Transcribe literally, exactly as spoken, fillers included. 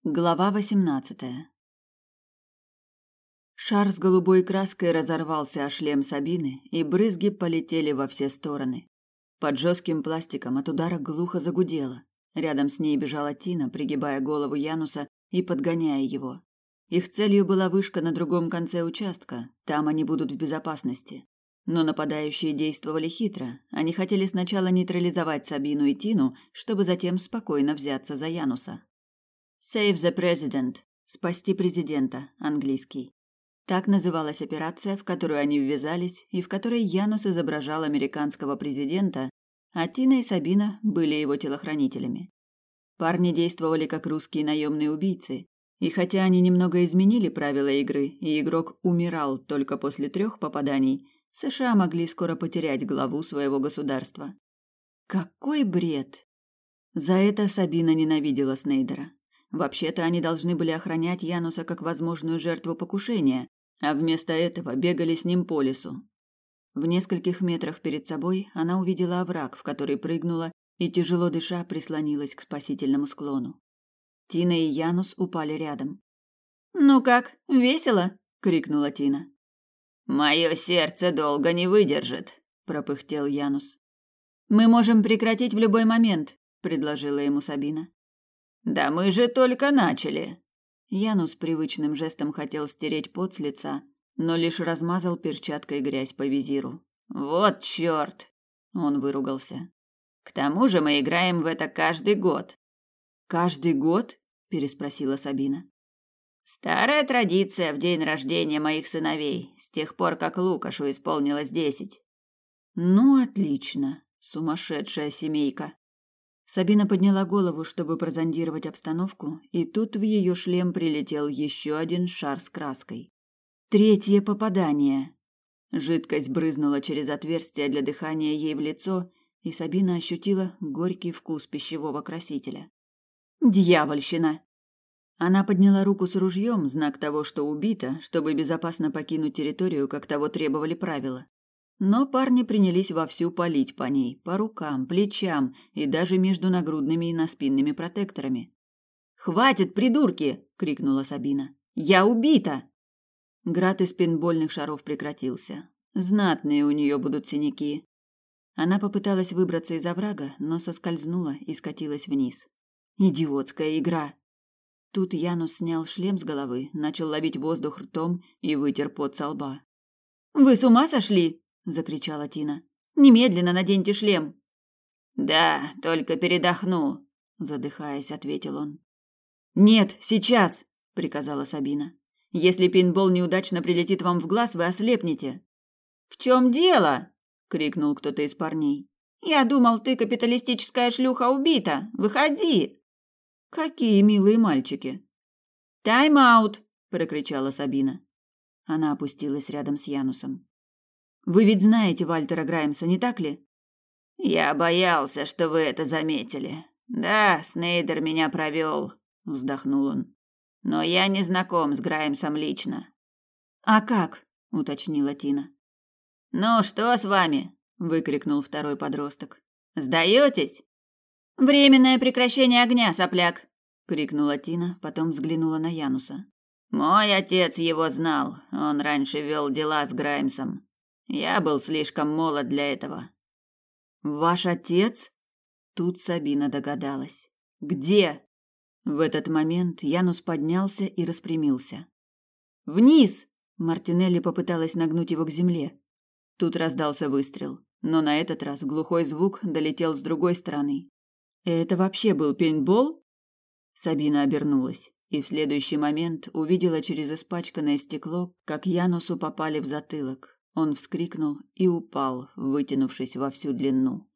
Глава восемнадцатая. Шар с голубой краской разорвался о шлем Сабины, и брызги полетели во все стороны. Под жестким пластиком от удара глухо загудело. Рядом с ней бежала Тина, пригибая голову Януса и подгоняя его. Их целью была вышка на другом конце участка, там они будут в безопасности. Но нападающие действовали хитро. Они хотели сначала нейтрализовать Сабину и Тину, чтобы затем спокойно взяться за Януса. Save the President. Спасти президента. Английский. Так называлась операция, в которую они ввязались и в которой Янус изображал американского президента, а Тина и Сабина были его телохранителями. Парни действовали как русские наемные убийцы, и хотя они немного изменили правила игры, и игрок умирал только после трех попаданий, США могли скоро потерять главу своего государства. Какой бред! За это Сабина ненавидела Снейдера. Вообще-то они должны были охранять Януса как возможную жертву покушения, а вместо этого бегали с ним по лесу. В нескольких метрах перед собой она увидела овраг, в который прыгнула и, тяжело дыша, прислонилась к спасительному склону. Тина и Янус упали рядом. «Ну как, весело?» – крикнула Тина. «Мое сердце долго не выдержит», – пропыхтел Янус. «Мы можем прекратить в любой момент», – предложила ему Сабина. «Да мы же только начали!» Янус привычным жестом хотел стереть пот с лица, но лишь размазал перчаткой грязь по визиру. «Вот чёрт!» – он выругался. «К тому же мы играем в это каждый год». «Каждый год?» – переспросила Сабина. «Старая традиция в день рождения моих сыновей, с тех пор, как Лукашу исполнилось десять». «Ну, отлично, сумасшедшая семейка». Сабина подняла голову, чтобы прозондировать обстановку, и тут в ее шлем прилетел еще один шар с краской. Третье попадание. Жидкость брызнула через отверстие для дыхания ей в лицо, и Сабина ощутила горький вкус пищевого красителя. Дьявольщина! Она подняла руку с ружьем, знак того, что убита, чтобы безопасно покинуть территорию, как того требовали правила. Но парни принялись вовсю палить по ней, по рукам, плечам и даже между нагрудными и наспинными протекторами. «Хватит, придурки!» – крикнула Сабина. «Я убита!» Град из пейнтбольных шаров прекратился. Знатные у нее будут синяки. Она попыталась выбраться из оврага, но соскользнула и скатилась вниз. Идиотская игра! Тут Янус снял шлем с головы, начал ловить воздух ртом и вытер пот со лба. «Вы с ума сошли?» – закричала Тина. «Немедленно наденьте шлем!» «Да, только передохну», – задыхаясь, ответил он. «Нет, сейчас!» – приказала Сабина. «Если пейнтбол неудачно прилетит вам в глаз, вы ослепнете». «В чем дело?» – крикнул кто-то из парней. «Я думал, ты, капиталистическая шлюха, убита. Выходи!» «Какие милые мальчики!» «Тайм-аут!» – прокричала Сабина. Она опустилась рядом с Янусом. «Вы ведь знаете Вальтера Граймса, не так ли?» «Я боялся, что вы это заметили. Да, Снейдер меня провел», – вздохнул он. «Но я не знаком с Граймсом лично». «А как?» – уточнила Тина. «Ну, что с вами?» – выкрикнул второй подросток. «Сдаетесь?» «Временное прекращение огня, сопляк!» – крикнула Тина, потом взглянула на Януса. «Мой отец его знал, он раньше вел дела с Граймсом. Я был слишком молод для этого». «Ваш отец?» Тут Сабина догадалась. «Где?» В этот момент Янус поднялся и распрямился. «Вниз!» Мартинелли попыталась нагнуть его к земле. Тут раздался выстрел, но на этот раз глухой звук долетел с другой стороны. «Это вообще был пейнтбол?» Сабина обернулась и в следующий момент увидела через испачканное стекло, как Янусу попали в затылок. Он вскрикнул и упал, вытянувшись во всю длину.